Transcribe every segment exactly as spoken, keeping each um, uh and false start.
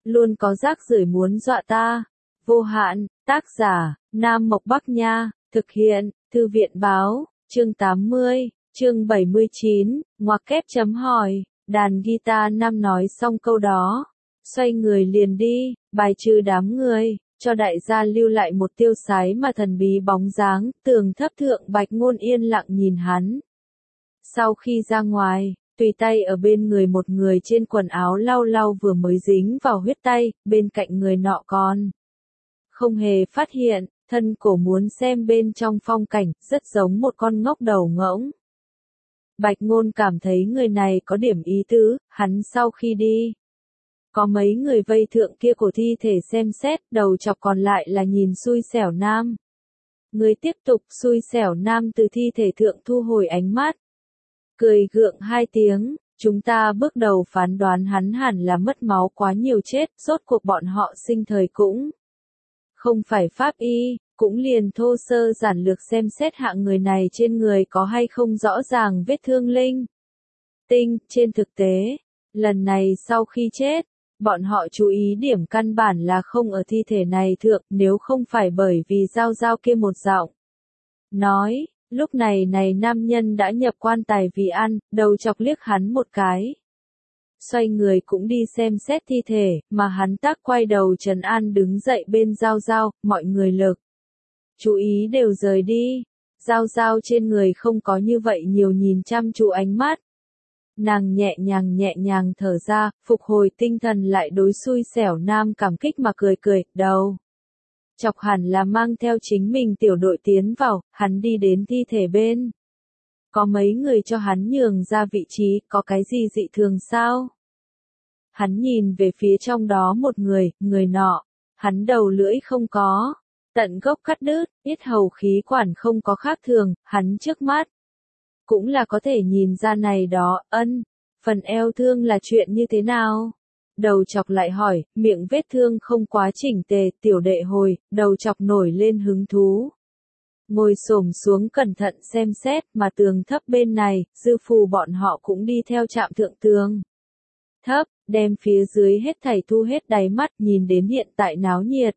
luôn có rác rưởi muốn dọa ta. Vô hạn, tác giả, Nam Mộc Bắc Nha, thực hiện, Thư viện Báo, chương tám mươi, chương bảy mươi chín, ngoặc kép chấm hỏi, đàn guitar nam nói xong câu đó, xoay người liền đi, bài trừ đám người, cho đại gia lưu lại một tiêu sái mà thần bí bóng dáng, Tường Thấp Thượng Bạch Ngôn yên lặng nhìn hắn. Sau khi ra ngoài, tùy tay ở bên người một người trên quần áo lau lau vừa mới dính vào huyết tay, bên cạnh người nọ còn không hề phát hiện, thân cổ muốn xem bên trong phong cảnh, rất giống một con ngốc đầu ngỗng. Bạch Ngôn cảm thấy người này có điểm ý tứ, hắn sau khi đi. Có mấy người vây thượng kia của thi thể xem xét, đầu chọc còn lại là nhìn xui xẻo nam. Người tiếp tục xui xẻo nam từ thi thể thượng thu hồi ánh mắt. Cười gượng hai tiếng, chúng ta bước đầu phán đoán hắn hẳn là mất máu quá nhiều chết, rốt cuộc bọn họ sinh thời cũng không phải pháp y, cũng liền thô sơ giản lược xem xét hạng người này trên người có hay không rõ ràng vết thương linh tinh. Trên thực tế, lần này sau khi chết, bọn họ chú ý điểm căn bản là không ở thi thể này thượng, nếu không phải bởi vì Giao Giao kia một giọng nói, lúc này này nam nhân đã nhập quan tài vì ăn, đầu chọc liếc hắn một cái. Xoay người cũng đi xem xét thi thể, mà hắn tác quay đầu trấn an đứng dậy bên Giao Giao, mọi người lực chú ý đều rời đi. Giao Giao trên người không có như vậy nhiều nhìn chăm chú ánh mắt. Nàng nhẹ nhàng nhẹ nhàng thở ra, phục hồi tinh thần lại đối xui xẻo nam cảm kích mà cười cười, đầu chọc hẳn là mang theo chính mình tiểu đội tiến vào, hắn đi đến thi thể bên. Có mấy người cho hắn nhường ra vị trí, có cái gì dị thường sao? Hắn nhìn về phía trong đó một người, người nọ, hắn đầu lưỡi không có, tận gốc cắt đứt, yết hầu khí quản không có khác thường, hắn trước mắt cũng là có thể nhìn ra này đó, ân, phần eo thương là chuyện như thế nào? Đầu chọc lại hỏi, miệng vết thương không quá chỉnh tề, tiểu đệ hồi, đầu chọc nổi lên hứng thú. Ngồi xổm xuống cẩn thận xem xét, mà tường thấp bên này, dư phù bọn họ cũng đi theo chạm thượng tường thấp, đem phía dưới hết thảy thu hết đáy mắt, nhìn đến hiện tại náo nhiệt.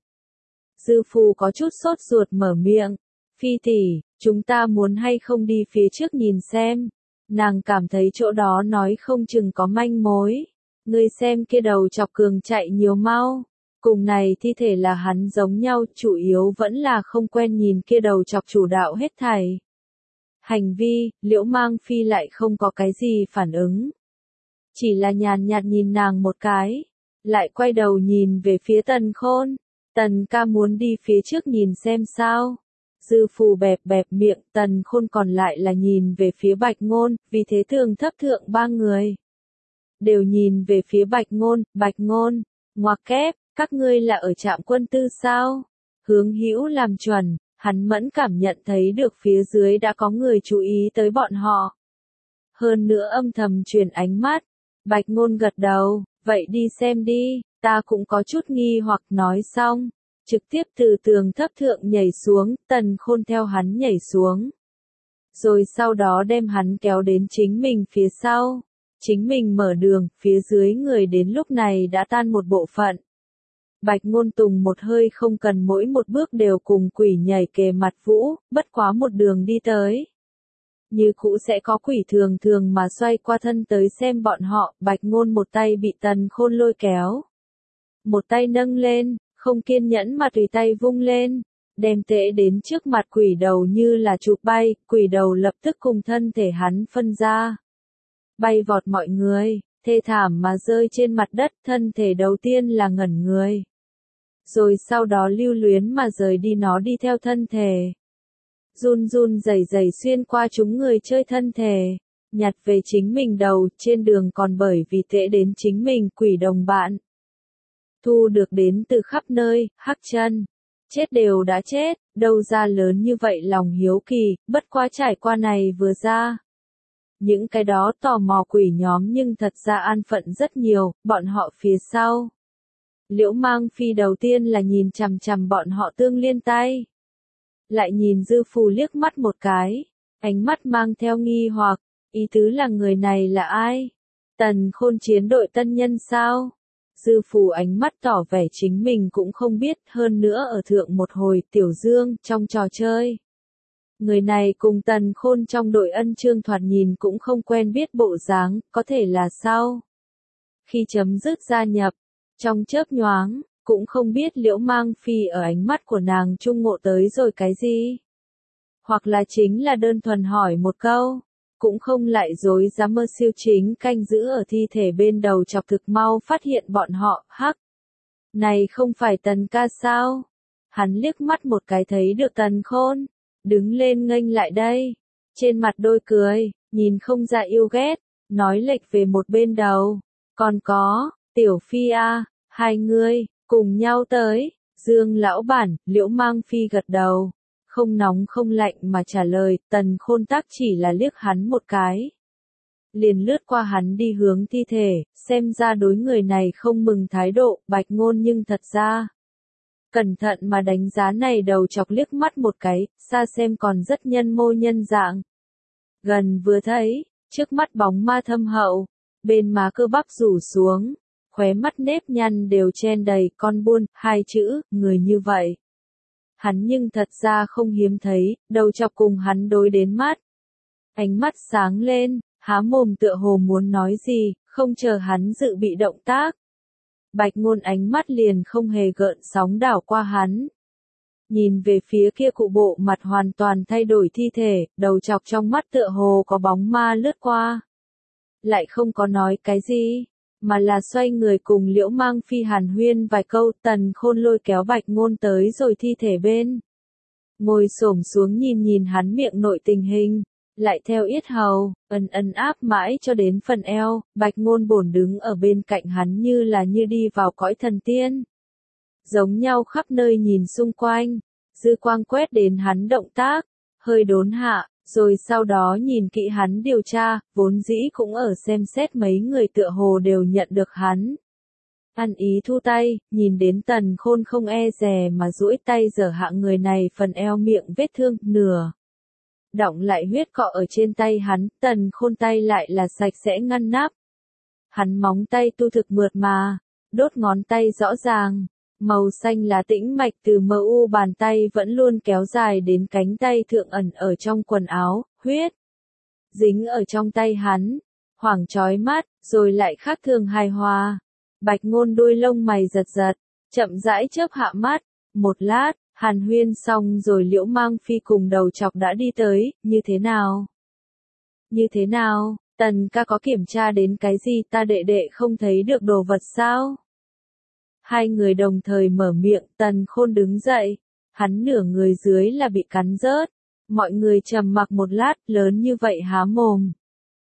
Dư phù có chút sốt ruột mở miệng, Phi tỷ, chúng ta muốn hay không đi phía trước nhìn xem. Nàng cảm thấy chỗ đó nói không chừng có manh mối. Ngươi xem kia đầu chọc cường chạy nhiều mau. Cùng này thi thể là hắn giống nhau, chủ yếu vẫn là không quen nhìn kia đầu chọc chủ đạo hết thảy. Hành vi, Liễu Mang Phi lại không có cái gì phản ứng. Chỉ là nhàn nhạt nhìn nàng một cái. Lại quay đầu nhìn về phía Tần Khôn. Tần ca muốn đi phía trước nhìn xem sao. Dư phù bẹp bẹp miệng, Tần Khôn còn lại là nhìn về phía Bạch Ngôn, vì thế Tường Thấp Thượng ba người đều nhìn về phía Bạch Ngôn. Bạch Ngôn, ngoặc kép, các ngươi là ở trạm quân tư sao? Hướng Hữu làm chuẩn, hắn mẫn cảm nhận thấy được phía dưới đã có người chú ý tới bọn họ. Hơn nữa âm thầm truyền ánh mắt. Bạch Ngôn gật đầu, vậy đi xem đi, ta cũng có chút nghi hoặc. Nói xong, trực tiếp từ tường thấp thượng nhảy xuống, Tần Khôn theo hắn nhảy xuống. Rồi sau đó đem hắn kéo đến chính mình phía sau. Chính mình mở đường, phía dưới người đến lúc này đã tan một bộ phận. Bạch Ngôn Tùng một hơi không cần mỗi một bước đều cùng quỷ nhảy kề mặt vũ, bất quá một đường đi tới. Như cũ sẽ có quỷ thường thường mà xoay qua thân tới xem bọn họ, Bạch Ngôn một tay bị Tần Khôn lôi kéo. Một tay nâng lên, không kiên nhẫn mà tùy tay vung lên, đem tễ đến trước mặt quỷ đầu như là chụp bay, quỷ đầu lập tức cùng thân thể hắn phân ra. Bay vọt mọi người, thê thảm mà rơi trên mặt đất, thân thể đầu tiên là ngẩn người. Rồi sau đó lưu luyến mà rời đi, nó đi theo thân thể. Run run rẩy rẩy xuyên qua chúng người chơi thân thể, nhặt về chính mình đầu, trên đường còn bởi vì tễ đến chính mình quỷ đồng bạn. Thu được đến từ khắp nơi, hắc chân. Chết đều đã chết, đâu ra lớn như vậy lòng hiếu kỳ, bất quá trải qua này vừa ra. Những cái đó tò mò quỷ nhóm nhưng thật ra an phận rất nhiều, bọn họ phía sau. Liễu Mang Phi đầu tiên là nhìn chằm chằm bọn họ tương liên tay. Lại nhìn Dư Phù liếc mắt một cái, ánh mắt mang theo nghi hoặc, ý tứ là người này là ai? Tần Khôn chiến đội tân nhân sao? Dư Phù ánh mắt tỏ vẻ chính mình cũng không biết, hơn nữa ở thượng một hồi Tiểu Dương trong trò chơi. Người này cùng Tần Khôn trong đội ân chương thoạt nhìn cũng không quen biết bộ dáng, có thể là sau. Khi chấm dứt gia nhập, trong chớp nhoáng, cũng không biết Liễu Mang Phi ở ánh mắt của nàng trung ngộ tới rồi cái gì. Hoặc là chính là đơn thuần hỏi một câu, cũng không lại dối dám mơ siêu chính canh giữ ở thi thể bên đầu chọc thực mau phát hiện bọn họ, hắc. Này không phải Tần ca sao? Hắn liếc mắt một cái thấy được Tần Khôn, đứng lên nghênh lại đây, trên mặt đôi cười, nhìn không ra yêu ghét, nói lệch về một bên đầu, còn có, Tiểu Phi a, hai người, cùng nhau tới, Dương lão bản, Liễu Mang Phi gật đầu, không nóng không lạnh mà trả lời, Tần Khôn tác chỉ là liếc hắn một cái. Liền lướt qua hắn đi hướng thi thể, xem ra đối người này không mừng thái độ, Bạch Ngôn nhưng thật ra. Cẩn thận mà đánh giá này đầu chọc liếc mắt một cái, xa xem còn rất nhân mô nhân dạng. Gần vừa thấy, trước mắt bóng ma thâm hậu, bên má cơ bắp rủ xuống, khóe mắt nếp nhăn đều chen đầy con buôn, hai chữ, người như vậy. Hắn nhưng thật ra không hiếm thấy, đầu chọc cùng hắn đối đến mắt. Ánh mắt sáng lên, há mồm tựa hồ muốn nói gì, không chờ hắn dự bị động tác. Bạch Ngôn ánh mắt liền không hề gợn sóng đảo qua hắn. Nhìn về phía kia cụ bộ mặt hoàn toàn thay đổi thi thể, đầu chọc trong mắt tựa hồ có bóng ma lướt qua. Lại không có nói cái gì, mà là xoay người cùng Liễu Mang Phi hàn huyên vài câu. Tần Khôn lôi kéo Bạch Ngôn tới rồi thi thể bên. Ngồi xổm xuống nhìn nhìn hắn miệng nội tình hình, lại theo yết hầu, ân ân áp mãi cho đến phần eo, Bạch Ngôn bổn đứng ở bên cạnh hắn như là như đi vào cõi thần tiên. Giống nhau khắp nơi nhìn xung quanh, dư quang quét đến hắn động tác, hơi đốn hạ, rồi sau đó nhìn kỹ hắn điều tra, vốn dĩ cũng ở xem xét mấy người tựa hồ đều nhận được hắn. Ăn ý thu tay, nhìn đến Tần Khôn không e dè mà duỗi tay giở hạ người này phần eo miệng vết thương, nửa. Đọng lại huyết cọ ở trên tay hắn, Tần Khôn tay lại là sạch sẽ ngăn nắp. Hắn móng tay tu thực mượt mà, đốt ngón tay rõ ràng, màu xanh lá tĩnh mạch từ mờ u bàn tay vẫn luôn kéo dài đến cánh tay thượng ẩn ở trong quần áo, huyết. Dính ở trong tay hắn, hoảng chói mắt, rồi lại khác thường hài hòa. Bạch Ngôn đôi lông mày giật giật, chậm rãi chớp hạ mắt, một lát. Hàn huyên xong rồi Liễu Mang Phi cùng đầu chọc đã đi tới, như thế nào? Như thế nào, Tần ca có kiểm tra đến cái gì ta đệ đệ không thấy được đồ vật sao? Hai người đồng thời mở miệng, Tần Khôn đứng dậy, hắn nửa người dưới là bị cắn rớt, mọi người trầm mặc một lát, lớn như vậy há mồm.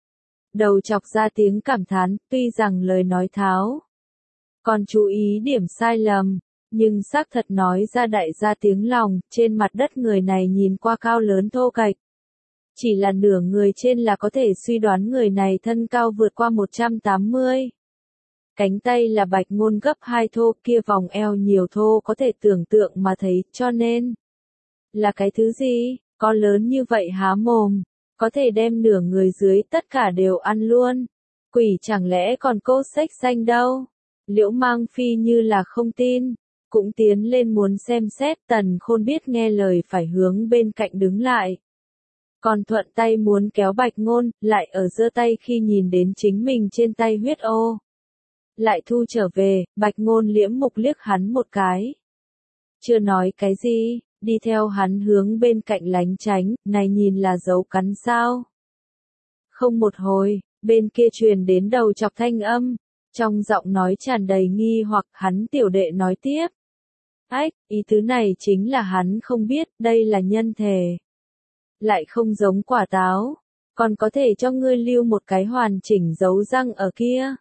Đầu chọc ra tiếng cảm thán, tuy rằng lời nói tháo, còn chú ý điểm sai lầm. Nhưng xác thật nói ra đại gia tiếng lòng, trên mặt đất người này nhìn qua cao lớn thô kệch. Chỉ là nửa người trên là có thể suy đoán người này thân cao vượt qua một trăm tám mươi. Cánh tay là Bạch Ngôn gấp hai thô, kia vòng eo nhiều thô có thể tưởng tượng mà thấy, cho nên. Là cái thứ gì, có lớn như vậy há mồm, có thể đem nửa người dưới tất cả đều ăn luôn. Quỷ chẳng lẽ còn cô xếch xanh đâu. Liễu Mang Phi như là không tin. Cũng tiến lên muốn xem xét, Tần Khôn biết nghe lời phải hướng bên cạnh đứng lại. Còn thuận tay muốn kéo Bạch Ngôn, lại ở giơ tay khi nhìn đến chính mình trên tay huyết ô. Lại thu trở về, Bạch Ngôn liễm mục liếc hắn một cái. Chưa nói cái gì, đi theo hắn hướng bên cạnh lánh tránh, này nhìn là dấu cắn sao. Không một hồi, bên kia truyền đến đầu chọc thanh âm, trong giọng nói tràn đầy nghi hoặc hắn tiểu đệ nói tiếp. Ách, ý tứ này chính là hắn không biết, đây là nhân thể. Lại không giống quả táo, còn có thể cho ngươi lưu một cái hoàn chỉnh dấu răng ở kia.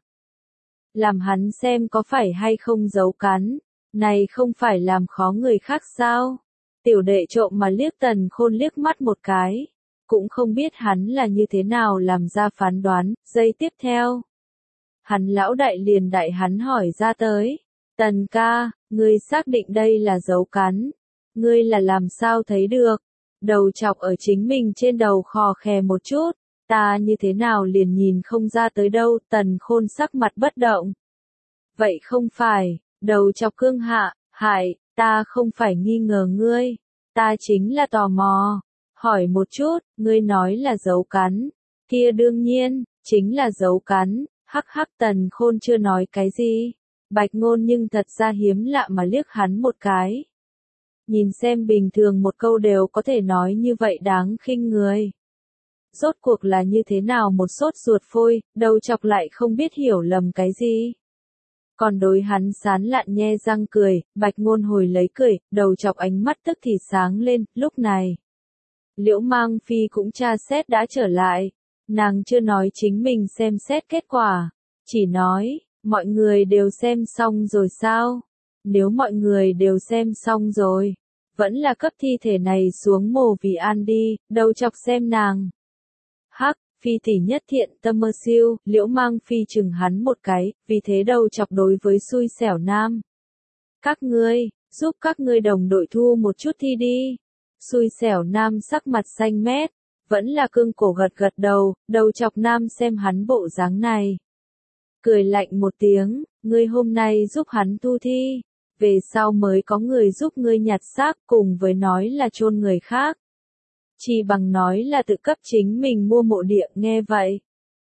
Làm hắn xem có phải hay không dấu cắn, này không phải làm khó người khác sao? Tiểu đệ trộm mà liếc Tần Khôn liếc mắt một cái, cũng không biết hắn là như thế nào làm ra phán đoán, giây tiếp theo. Hắn lão đại liền đại hắn hỏi ra tới. Tần ca, ngươi xác định đây là dấu cắn. Ngươi là làm sao thấy được? Đầu chọc ở chính mình trên đầu khò khè một chút. Ta như thế nào liền nhìn không ra tới đâu. Tần Khôn sắc mặt bất động. Vậy không phải, đầu chọc cương hạ, hại, ta không phải nghi ngờ ngươi, ta chính là tò mò. Hỏi một chút, ngươi nói là dấu cắn, kia đương nhiên, chính là dấu cắn, hắc hắc Tần Khôn chưa nói cái gì. Bạch Ngôn nhưng thật ra hiếm lạ mà liếc hắn một cái. Nhìn xem bình thường một câu đều có thể nói như vậy đáng khinh người. Rốt cuộc là như thế nào một sốt ruột phôi, đầu chọc lại không biết hiểu lầm cái gì. Còn đối hắn sán lạn nhe răng cười, Bạch Ngôn hồi lấy cười, đầu chọc ánh mắt tức thì sáng lên, lúc này. Liễu Mang Phi cũng tra xét đã trở lại, nàng chưa nói chính mình xem xét kết quả, chỉ nói, mọi người đều xem xong rồi sao? Nếu mọi người đều xem xong rồi, vẫn là cấp thi thể này xuống mồ vì an đi, đầu chọc xem nàng. Hắc, Phi tỷ nhất thiện tâm mơ siêu, Liễu Mang Phi chừng hắn một cái, vì thế đầu chọc đối với xui xẻo nam. Các ngươi, giúp các ngươi đồng đội thu một chút thi đi. Xui xẻo nam sắc mặt xanh mét, vẫn là cương cổ gật gật đầu, đầu chọc nam xem hắn bộ dáng này. Cười lạnh một tiếng, ngươi hôm nay giúp hắn thu thi, về sau mới có người giúp ngươi nhặt xác cùng với nói là chôn người khác. Chỉ bằng nói là tự cấp chính mình mua mộ địa nghe vậy.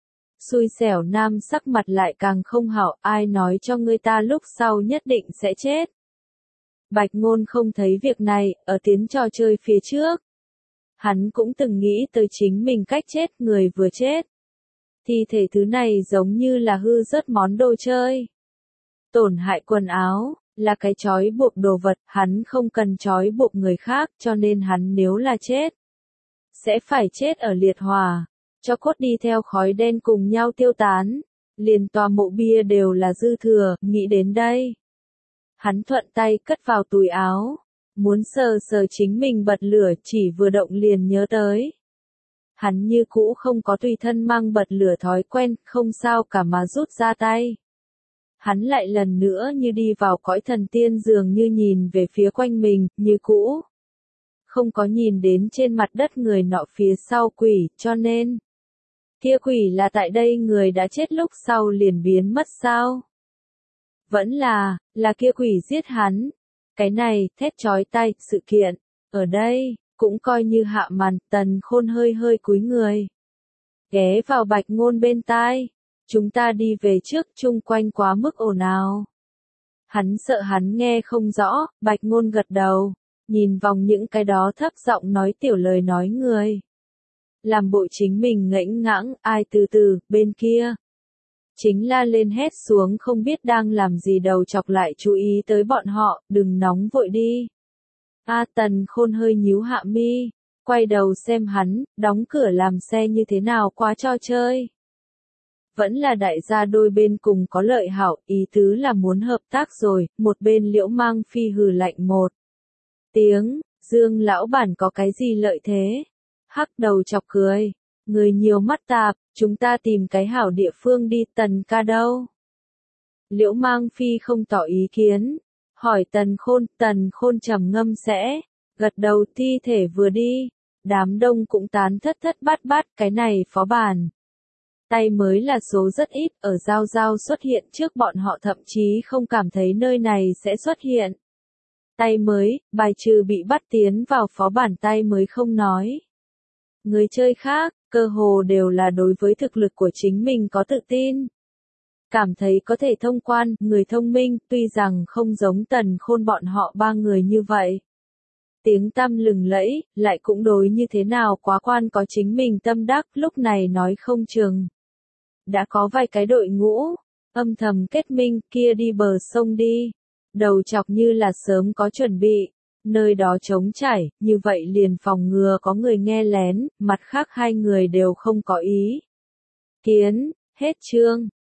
Xui xẻo nam sắc mặt lại càng không hảo, ai nói cho ngươi ta lúc sau nhất định sẽ chết. Bạch Ngôn không thấy việc này, ở tiến trò chơi phía trước. Hắn cũng từng nghĩ tới chính mình cách chết người vừa chết. Thi thể thứ này giống như là hư rớt món đồ chơi. Tổn hại quần áo, là cái trói buộc đồ vật, hắn không cần trói buộc người khác cho nên hắn nếu là chết. Sẽ phải chết ở liệt hỏa, cho cốt đi theo khói đen cùng nhau tiêu tán. Liền tòa mộ bia đều là dư thừa, nghĩ đến đây. Hắn thuận tay cất vào túi áo, muốn sờ sờ chính mình bật lửa chỉ vừa động liền nhớ tới. Hắn như cũ không có tùy thân mang bật lửa thói quen, không sao cả mà rút ra tay. Hắn lại lần nữa như đi vào cõi thần tiên dường như nhìn về phía quanh mình, như cũ. Không có nhìn đến trên mặt đất người nọ phía sau quỷ, cho nên. Kia quỷ là tại đây người đã chết lúc sau liền biến mất sao? Vẫn là, là kia quỷ giết hắn. Cái này, thét chói tai, sự kiện, ở đây, cũng coi như hạ màn, Tần Khôn hơi hơi cúi người. Ghé vào Bạch Ngôn bên tai, chúng ta đi về trước, chung quanh quá mức ồn ào. Hắn sợ hắn nghe không rõ, Bạch Ngôn gật đầu, nhìn vòng những cái đó thấp giọng nói tiểu lời nói người. Làm bộ chính mình ngẫnh ngãng, ai từ từ, bên kia. Chính la lên hét xuống không biết đang làm gì đầu chọc lại chú ý tới bọn họ, đừng nóng vội đi. A Tần Khôn hơi nhíu hạ mi, quay đầu xem hắn, đóng cửa làm xe như thế nào quá cho chơi. Vẫn là đại gia đôi bên cùng có lợi hảo, ý tứ là muốn hợp tác rồi, một bên Liễu Mang Phi hừ lạnh một tiếng, Dương lão bản có cái gì lợi thế? Hắc đầu chọc cười, người nhiều mắt tạp, chúng ta tìm cái hảo địa phương đi, Tần ca đâu? Liễu Mang Phi không tỏ ý kiến, hỏi Tần Khôn, Tần Khôn trầm ngâm sẽ, gật đầu thi thể vừa đi, đám đông cũng tán thất thất bát bát, cái này phó bản. Tay mới là số rất ít, ở giao giao xuất hiện trước bọn họ thậm chí không cảm thấy nơi này sẽ xuất hiện. Tay mới, bài trừ bị bắt tiến vào phó bản tay mới không nói. Người chơi khác, cơ hồ đều là đối với thực lực của chính mình có tự tin. Cảm thấy có thể thông quan, người thông minh, tuy rằng không giống Tần Khôn bọn họ ba người như vậy. Tiếng tăm lừng lẫy, lại cũng đối như thế nào quá quan có chính mình tâm đắc, lúc này nói không chừng. Đã có vài cái đội ngũ, âm thầm kết minh, kia đi bờ sông đi. Đầu chọc như là sớm có chuẩn bị, nơi đó trống trải, như vậy liền phòng ngừa có người nghe lén, mặt khác hai người đều không có ý. Kiến, hết chương.